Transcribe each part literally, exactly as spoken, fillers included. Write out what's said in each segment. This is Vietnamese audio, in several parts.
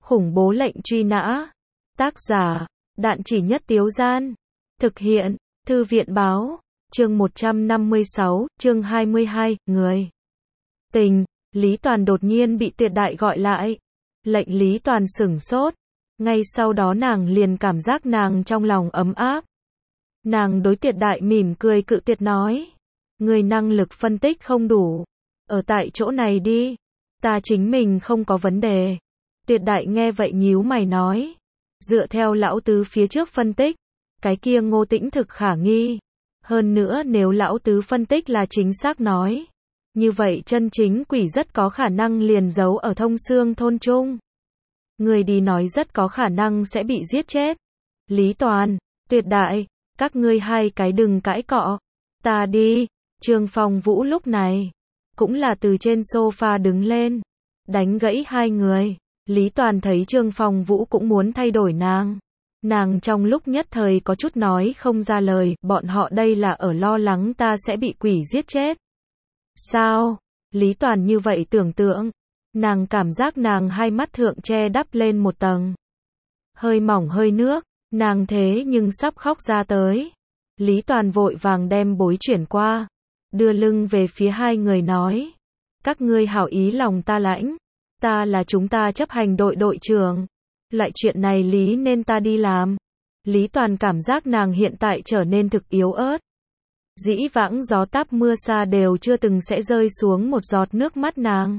Khủng bố lệnh truy nã. Tác giả, Đạn Chỉ Nhất Tiếu Gian. Thực hiện, Thư viện Báo. Chương một trăm năm mươi sáu, chương hai mươi hai, người. Tình, Lý Toàn đột nhiên bị Tuyệt Đại gọi lại. Lệnh Lý Toàn sửng sốt. Ngay sau đó nàng liền cảm giác nàng trong lòng ấm áp. Nàng đối Tuyệt Đại mỉm cười cự tuyệt nói. Người năng lực phân tích không đủ. Ở tại chỗ này đi. Ta chính mình không có vấn đề. Tuyệt Đại nghe vậy nhíu mày nói. Dựa theo lão tứ phía trước phân tích. Cái kia Ngô Tĩnh thực khả nghi. Hơn nữa nếu lão tứ phân tích là chính xác nói. Như vậy chân chính quỷ rất có khả năng liền giấu ở Thông Xương thôn trung. Người đi nói rất có khả năng sẽ bị giết chết. Lý Toàn, Tuyệt Đại, các ngươi hai cái đừng cãi cọ. Ta đi. Trương Phong Vũ lúc này cũng là từ trên sofa đứng lên, đánh gãy hai người. Lý Toàn thấy Trương Phong Vũ cũng muốn thay đổi nàng. Nàng trong lúc nhất thời có chút nói không ra lời, bọn họ đây là ở lo lắng ta sẽ bị quỷ giết chết. Sao? Lý Toàn như vậy tưởng tượng. Nàng cảm giác nàng hai mắt thượng che đắp lên một tầng. Hơi mỏng hơi nước, nàng thế nhưng sắp khóc ra tới. Lý Toàn vội vàng đem bối chuyển qua. Đưa lưng về phía hai người nói. Các ngươi hảo ý lòng ta lãnh. Ta là chúng ta chấp hành đội đội trưởng. Loại chuyện này lý nên ta đi làm. Lý Toàn cảm giác nàng hiện tại trở nên thực yếu ớt. Dĩ vãng gió táp mưa xa đều chưa từng sẽ rơi xuống một giọt nước mắt nàng.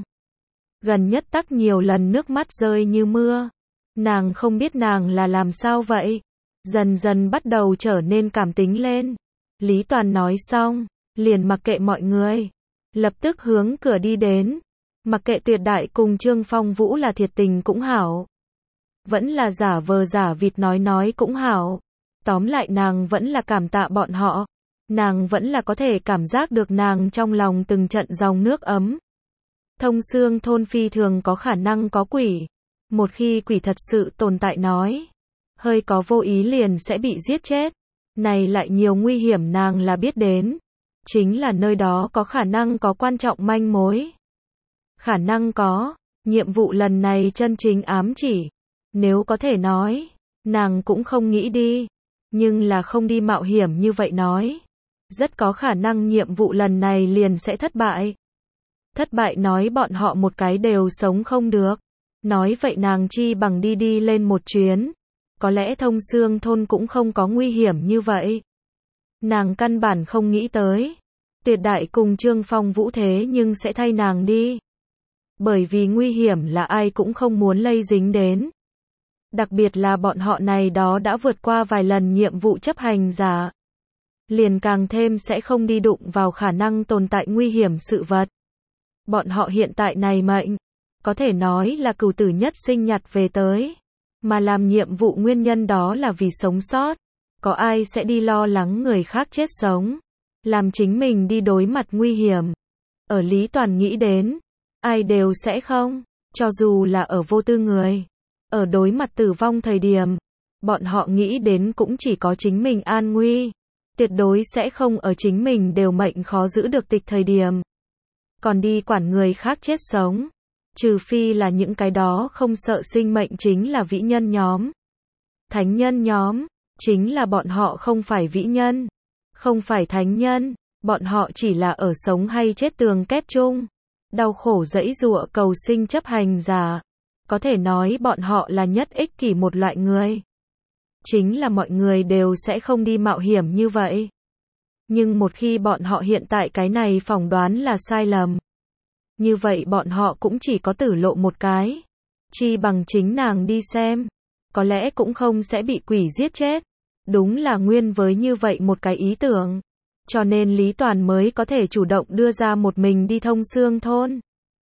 Gần nhất tắc nhiều lần nước mắt rơi như mưa. Nàng không biết nàng là làm sao vậy. Dần dần bắt đầu trở nên cảm tính lên. Lý Toàn nói xong, liền mặc kệ mọi người. Lập tức hướng cửa đi đến. Mặc kệ Tuyệt Đại cùng Trương Phong Vũ là thiệt tình cũng hảo. Vẫn là giả vờ giả vịt nói nói cũng hảo. Tóm lại nàng vẫn là cảm tạ bọn họ. Nàng vẫn là có thể cảm giác được nàng trong lòng từng trận dòng nước ấm. Thông Xương thôn phi thường có khả năng có quỷ. Một khi quỷ thật sự tồn tại nói. Hơi có vô ý liền sẽ bị giết chết. Này lại nhiều nguy hiểm nàng là biết đến. Chính là nơi đó có khả năng có quan trọng manh mối. Khả năng có. Nhiệm vụ lần này chân chính ám chỉ. Nếu có thể nói. Nàng cũng không nghĩ đi. Nhưng là không đi mạo hiểm như vậy nói. Rất có khả năng nhiệm vụ lần này liền sẽ thất bại. Thất bại nói bọn họ một cái đều sống không được. Nói vậy nàng chi bằng đi đi lên một chuyến. Có lẽ Thông Xương thôn cũng không có nguy hiểm như vậy. Nàng căn bản không nghĩ tới. Tuyệt Đại cùng Trương Phong Vũ thế nhưng sẽ thay nàng đi. Bởi vì nguy hiểm là ai cũng không muốn lây dính đến. Đặc biệt là bọn họ này đó đã vượt qua vài lần nhiệm vụ chấp hành giả. Liền càng thêm sẽ không đi đụng vào khả năng tồn tại nguy hiểm sự vật. Bọn họ hiện tại này mệnh, có thể nói là cửu tử nhất sinh nhặt về tới. Mà làm nhiệm vụ nguyên nhân đó là vì sống sót. Có ai sẽ đi lo lắng người khác chết sống. Làm chính mình đi đối mặt nguy hiểm. Ở Lý Toàn nghĩ đến, ai đều sẽ không, cho dù là ở vô tư người. Ở đối mặt tử vong thời điểm, bọn họ nghĩ đến cũng chỉ có chính mình an nguy. Tuyệt đối sẽ không ở chính mình đều mệnh khó giữ được tịch thời điểm. Còn đi quản người khác chết sống. Trừ phi là những cái đó không sợ sinh mệnh chính là vĩ nhân nhóm. Thánh nhân nhóm, chính là bọn họ không phải vĩ nhân. Không phải thánh nhân, bọn họ chỉ là ở sống hay chết tường kép chung. Đau khổ dẫy dụa cầu sinh chấp hành giả. Có thể nói bọn họ là nhất ích kỷ một loại người. Chính là mọi người đều sẽ không đi mạo hiểm như vậy. Nhưng một khi bọn họ hiện tại cái này phỏng đoán là sai lầm. Như vậy bọn họ cũng chỉ có tử lộ một cái. Chi bằng chính nàng đi xem. Có lẽ cũng không sẽ bị quỷ giết chết. Đúng là nguyên với như vậy một cái ý tưởng. Cho nên Lý Toàn mới có thể chủ động đưa ra một mình đi Thông Xương thôn.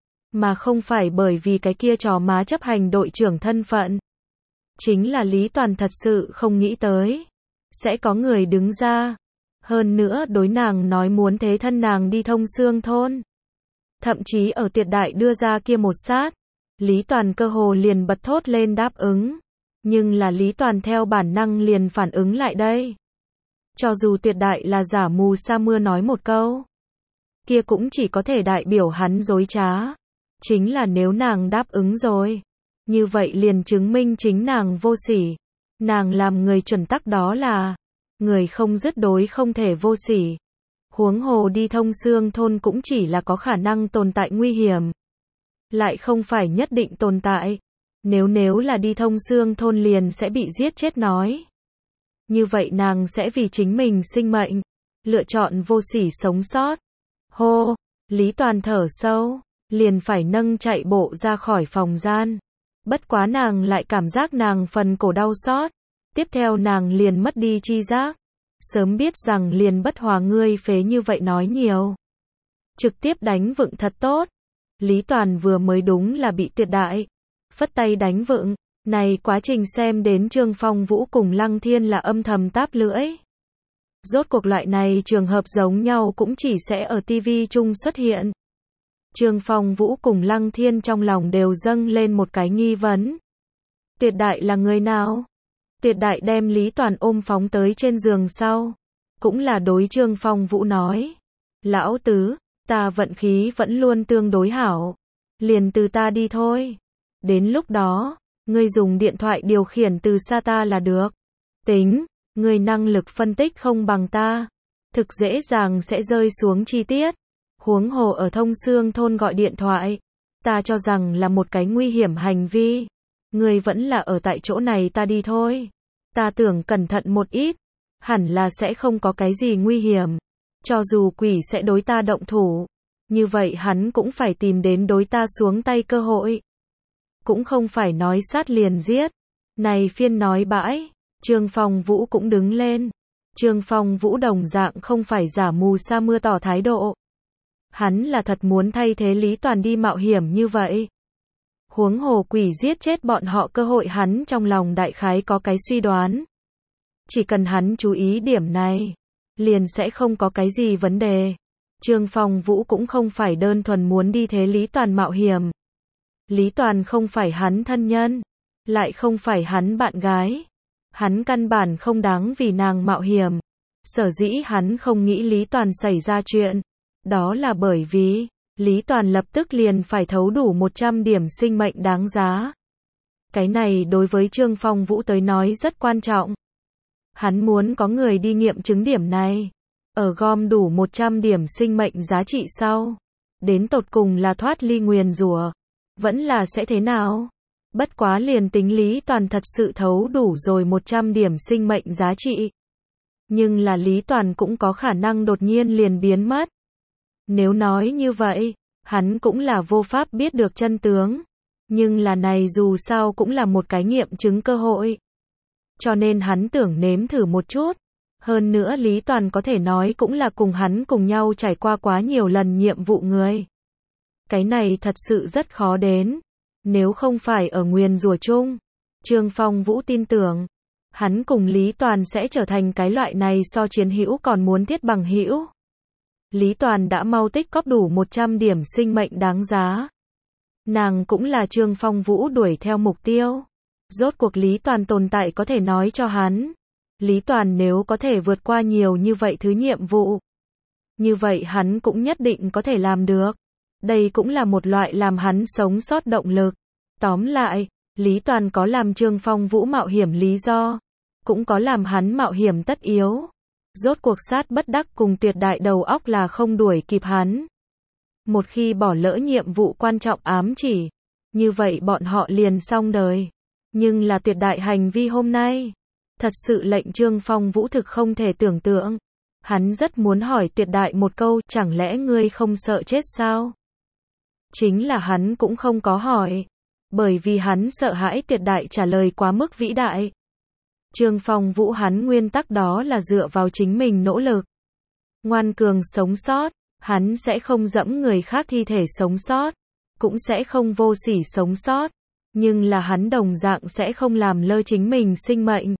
Mà không phải bởi vì cái kia trò má chấp hành đội trưởng thân phận. Chính là Lý Toàn thật sự không nghĩ tới. Sẽ có người đứng ra. Hơn nữa đối nàng nói muốn thế thân nàng đi Thông Xương thôn. Thậm chí ở Tuyệt Đại đưa ra kia một sát. Lý Toàn cơ hồ liền bật thốt lên đáp ứng. Nhưng là Lý Toàn theo bản năng liền phản ứng lại đây. Cho dù Tuyệt Đại là giả mù sa mưa nói một câu. Kia cũng chỉ có thể đại biểu hắn dối trá. Chính là nếu nàng đáp ứng rồi. Như vậy liền chứng minh chính nàng vô sỉ. Nàng làm người chuẩn tắc đó là, người không dứt đối không thể vô sỉ. Huống hồ đi Thông Xương thôn cũng chỉ là có khả năng tồn tại nguy hiểm. Lại không phải nhất định tồn tại. Nếu nếu là đi Thông Xương thôn liền sẽ bị giết chết nói. Như vậy nàng sẽ vì chính mình sinh mệnh, lựa chọn vô sỉ sống sót. Hô, Lý Toàn thở sâu, liền phải nâng chạy bộ ra khỏi phòng gian. Bất quá nàng lại cảm giác nàng phần cổ đau xót. Tiếp theo nàng liền mất đi chi giác. Sớm biết rằng liền bất hòa ngươi phế như vậy nói nhiều. Trực tiếp đánh vựng thật tốt. Lý Toàn vừa mới đúng là bị tuyệt đại. Phất tay đánh vựng. Này quá trình xem đến Trương Phong Vũ cùng Lăng Thiên là âm thầm táp lưỡi. Rốt cuộc loại này trường hợp giống nhau cũng chỉ sẽ ở ti vi chung xuất hiện. Trương Phong Vũ cùng Lăng Thiên trong lòng đều dâng lên một cái nghi vấn. Tuyệt đại là người nào? Tuyệt đại đem Lý Toàn ôm phóng tới trên giường sau. Cũng là đối Trương Phong Vũ nói. Lão tứ, ta vận khí vẫn luôn tương đối hảo. Liền từ ta đi thôi. Đến lúc đó, ngươi dùng điện thoại điều khiển từ xa ta là được. Tính, ngươi năng lực phân tích không bằng ta. Thực dễ dàng sẽ rơi xuống chi tiết. Huống hồ ở Thông Xương thôn gọi điện thoại. Ta cho rằng là một cái nguy hiểm hành vi. Ngươi vẫn là ở tại chỗ này ta đi thôi. Ta tưởng cẩn thận một ít. Hẳn là sẽ không có cái gì nguy hiểm. Cho dù quỷ sẽ đối ta động thủ. Như vậy hắn cũng phải tìm đến đối ta xuống tay cơ hội. Cũng không phải nói sát liền giết. Này phiên nói bãi. Trương Phong Vũ cũng đứng lên. Trương Phong Vũ đồng dạng không phải giả mù sa mưa tỏ thái độ. Hắn là thật muốn thay thế Lý Toàn đi mạo hiểm như vậy. Huống hồ quỷ giết chết bọn họ cơ hội hắn trong lòng đại khái có cái suy đoán. Chỉ cần hắn chú ý điểm này, liền sẽ không có cái gì vấn đề. Trương Phong Vũ cũng không phải đơn thuần muốn đi thế Lý Toàn mạo hiểm. Lý Toàn không phải hắn thân nhân, lại không phải hắn bạn gái. Hắn căn bản không đáng vì nàng mạo hiểm. Sở dĩ hắn không nghĩ Lý Toàn xảy ra chuyện. Đó là bởi vì, Lý Toàn lập tức liền phải thấu đủ một trăm điểm sinh mệnh đáng giá. Cái này đối với Trương Phong Vũ tới nói rất quan trọng. Hắn muốn có người đi nghiệm chứng điểm này. Ở gom đủ một trăm điểm sinh mệnh giá trị sau. Đến tột cùng là thoát ly nguyền rủa, vẫn là sẽ thế nào? Bất quá liền tính Lý Toàn thật sự thấu đủ rồi một trăm điểm sinh mệnh giá trị. Nhưng là Lý Toàn cũng có khả năng đột nhiên liền biến mất. Nếu nói như vậy, hắn cũng là vô pháp biết được chân tướng. Nhưng là này dù sao cũng là một cái nghiệm chứng cơ hội. Cho nên hắn tưởng nếm thử một chút. Hơn nữa Lý Toàn có thể nói cũng là cùng hắn cùng nhau trải qua quá nhiều lần nhiệm vụ người. Cái này thật sự rất khó đến. Nếu không phải ở nguyền rủa chung, Trương Phong Vũ tin tưởng, hắn cùng Lý Toàn sẽ trở thành cái loại này so chiến hữu còn muốn thiết bằng hữu. Lý Toàn đã mau tích cóp đủ một trăm điểm sinh mệnh đáng giá. Nàng cũng là Trương Phong Vũ đuổi theo mục tiêu. Rốt cuộc Lý Toàn tồn tại có thể nói cho hắn. Lý Toàn nếu có thể vượt qua nhiều như vậy thứ nhiệm vụ, như vậy hắn cũng nhất định có thể làm được. Đây cũng là một loại làm hắn sống sót động lực. Tóm lại, Lý Toàn có làm Trương Phong Vũ mạo hiểm lý do, cũng có làm hắn mạo hiểm tất yếu. Rốt cuộc sát bất đắc cùng tuyệt đại đầu óc là không đuổi kịp hắn. Một khi bỏ lỡ nhiệm vụ quan trọng ám chỉ, như vậy bọn họ liền xong đời. Nhưng là tuyệt đại hành vi hôm nay, thật sự lệnh Trương Phong Vũ thực không thể tưởng tượng. Hắn rất muốn hỏi tuyệt đại một câu, chẳng lẽ ngươi không sợ chết sao? Chính là hắn cũng không có hỏi, bởi vì hắn sợ hãi tuyệt đại trả lời quá mức vĩ đại. Trương Phong Vũ hắn nguyên tắc đó là dựa vào chính mình nỗ lực. Ngoan cường sống sót, hắn sẽ không dẫm người khác thi thể sống sót, cũng sẽ không vô sỉ sống sót, nhưng là hắn đồng dạng sẽ không làm lơ chính mình sinh mệnh.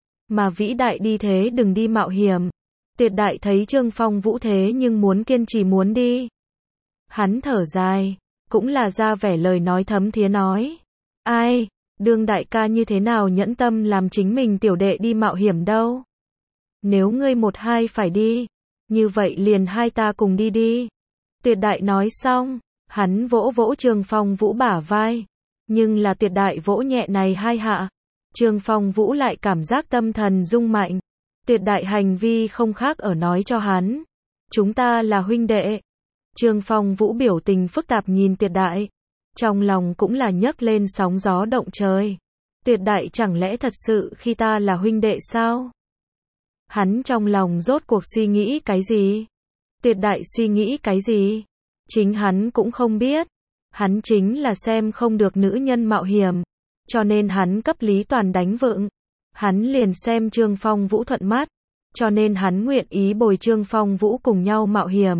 Mà vĩ đại đi thế đừng đi mạo hiểm. Tuyệt đại thấy Trương Phong Vũ thế nhưng muốn kiên trì muốn đi. Hắn thở dài, cũng là ra vẻ lời nói thấm thía nói. Ai, đương đại ca như thế nào nhẫn tâm làm chính mình tiểu đệ đi mạo hiểm đâu. Nếu ngươi một hai phải đi, như vậy liền hai ta cùng đi đi. Tuyệt đại nói xong, hắn vỗ vỗ Trương Phong Vũ bả vai. Nhưng là tuyệt đại vỗ nhẹ này hai hạ, Trương Phong Vũ lại cảm giác tâm thần rung mạnh. Tuyệt đại hành vi không khác ở nói cho hắn, chúng ta là huynh đệ. Trương Phong Vũ biểu tình phức tạp nhìn tuyệt đại, trong lòng cũng là nhấc lên sóng gió động trời. Tuyệt đại chẳng lẽ thật sự khi ta là huynh đệ sao? Hắn trong lòng rốt cuộc suy nghĩ cái gì? Tuyệt đại suy nghĩ cái gì? Chính hắn cũng không biết. Hắn chính là xem không được nữ nhân mạo hiểm, cho nên hắn cấp Lý Toàn đánh vựng. Hắn liền xem Trương Phong Vũ thuận mắt, cho nên hắn nguyện ý bồi Trương Phong Vũ cùng nhau mạo hiểm.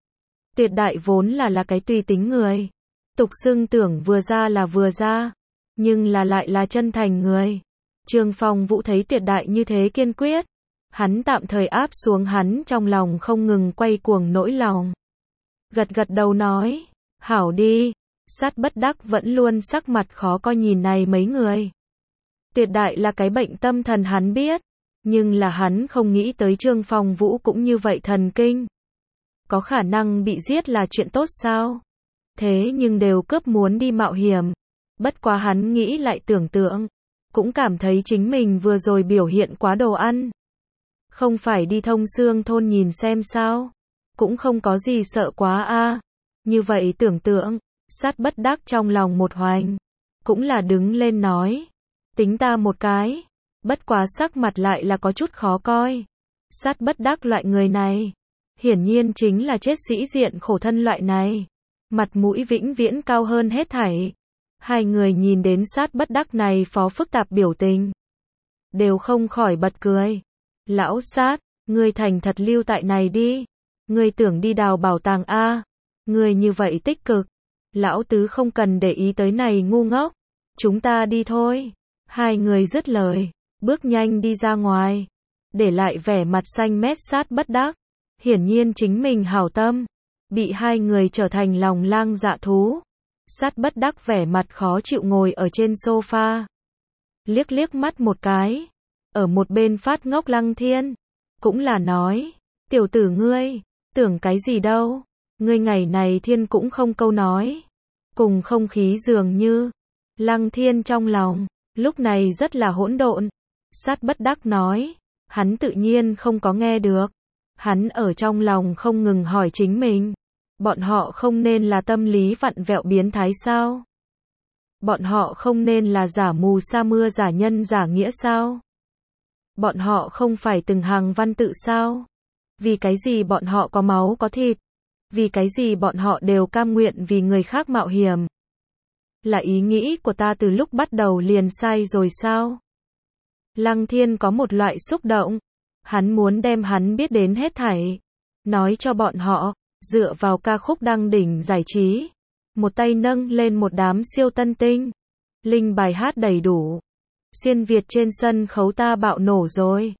Tuyệt đại vốn là là cái tùy tính người, tục xưng tưởng vừa ra là vừa ra, nhưng là lại là chân thành người. Trương Phong Vũ thấy tuyệt đại như thế kiên quyết, hắn tạm thời áp xuống hắn trong lòng không ngừng quay cuồng nỗi lòng. Gật gật đầu nói, hảo đi. Sát bất đắc vẫn luôn sắc mặt khó coi nhìn này mấy người. Tuyệt đại là cái bệnh tâm thần hắn biết, nhưng là hắn không nghĩ tới Trương Phong Vũ cũng như vậy thần kinh. Có khả năng bị giết là chuyện tốt sao? Thế nhưng đều cướp muốn đi mạo hiểm. Bất quá hắn nghĩ lại tưởng tượng, cũng cảm thấy chính mình vừa rồi biểu hiện quá đồ ăn. Không phải đi Thông Xương thôn nhìn xem sao? Cũng không có gì sợ quá a. Như vậy tưởng tượng, Sát bất đắc trong lòng một hoành, cũng là đứng lên nói, tính ta một cái, bất quá sắc mặt lại là có chút khó coi. Sát bất đắc loại người này, hiển nhiên chính là chết sĩ diện khổ thân loại này, mặt mũi vĩnh viễn cao hơn hết thảy. Hai người nhìn đến sát bất đắc này phó phức tạp biểu tình, đều không khỏi bật cười. Lão Sát, ngươi thành thật lưu tại này đi, ngươi tưởng đi đào bảo tàng a, ngươi như vậy tích cực. Lão tứ không cần để ý tới này ngu ngốc, chúng ta đi thôi. Hai người dứt lời, bước nhanh đi ra ngoài, để lại vẻ mặt xanh mét sát bất đắc. Hiển nhiên chính mình hảo tâm, bị hai người trở thành lòng lang dạ thú. Sát bất đắc vẻ mặt khó chịu ngồi ở trên sofa, liếc liếc mắt một cái, ở một bên phát ngốc Lăng Thiên, cũng là nói, tiểu tử ngươi, tưởng cái gì đâu. Ngươi ngày này thiên cũng không câu nói, cùng không khí dường như. Lăng Thiên trong lòng, lúc này rất là hỗn độn. Sát bất đắc nói, hắn tự nhiên không có nghe được. Hắn ở trong lòng không ngừng hỏi chính mình, bọn họ không nên là tâm lý vặn vẹo biến thái sao? Bọn họ không nên là giả mù sa mưa giả nhân giả nghĩa sao? Bọn họ không phải từng hàng văn tự sao? Vì cái gì bọn họ có máu có thịt? Vì cái gì bọn họ đều cam nguyện vì người khác mạo hiểm? Là ý nghĩ của ta từ lúc bắt đầu liền sai rồi sao? Lăng Thiên có một loại xúc động. Hắn muốn đem hắn biết đến hết thảy, nói cho bọn họ, dựa vào ca khúc đăng đỉnh giải trí. Một tay nâng lên một đám siêu tân tinh. Linh bài hát đầy đủ. Xuyên Việt trên sân khấu ta bạo nổ rồi.